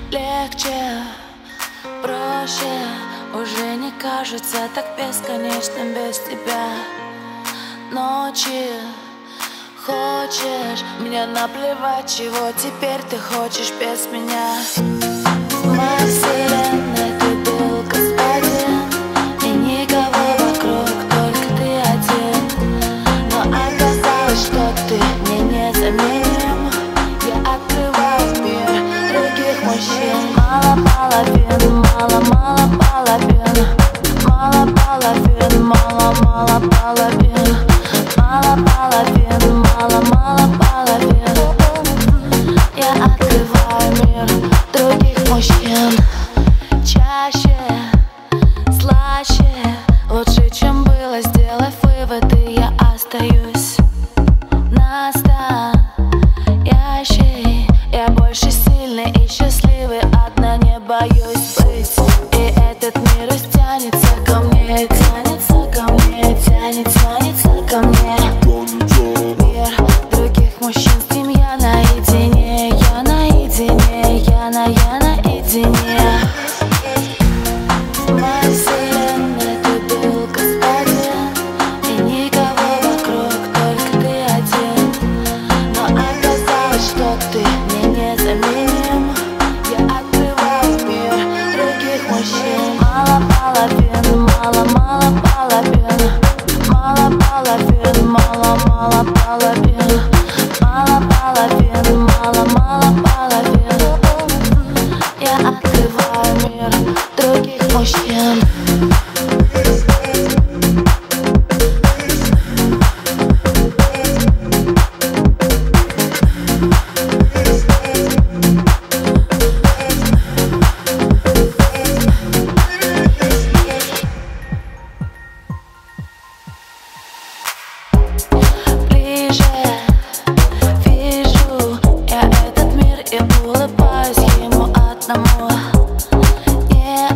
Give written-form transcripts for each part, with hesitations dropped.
Легче, проще, уже не кажется так бесконечным без тебя. Ночи, хочешь меня наплевать, чего теперь ты хочешь без меня. В моей вселенной ты был господин, и никого вокруг, только ты один. Но оказалось, что ты мне незаменим. Я открываю мир других мужчин. Мало половин, мало половин, мало половин, мало половин, мало половин, мало половин. Я открываю мир других мужчин. Чаще, слаще, лучше, чем было, сделав выводы, я остаюсь настоящей. Я больше сильный и счастливый, одна не боюсь быть. И этот мир тянется ко мне, тянется ко мне, тянется ко мне. Мир других мужчин, с ним я наедине, я наедине, я наедине. В моей вселенной ты был господин, и никого вокруг, только ты один. Но оказалось, что ты мне незаменим. Я открываю мир других мужчин. Мало половин, мало половин, мало половин, мало половин, мало половин, мало половин. Я открываю мир других мужчин. Ближе вижу я этот мир и улыбаюсь ему одному. Не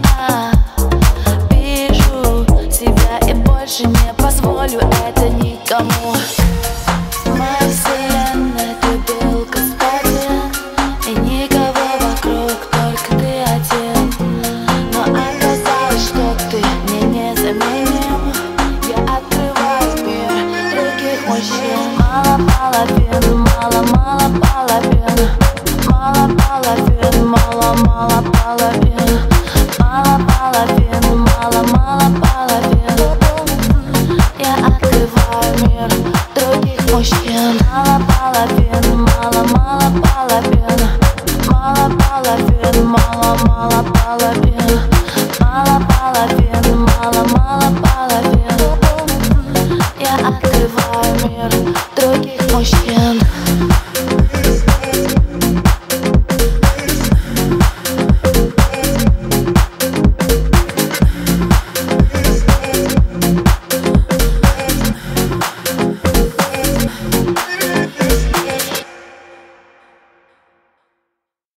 обижу себя и больше не позволю это никому. В моей вселенной ты был господин, и никого вокруг, только ты один. Но оказалось, что ты мне незаменим. Я открываю мир других мужчин. Мало половин, мало половин, мало половин, мало половин, мало половин, мало половин. Я открываю мир других мужчин. Мало половин, мало половин, мало половин, мало половин, мало половин, мало половин.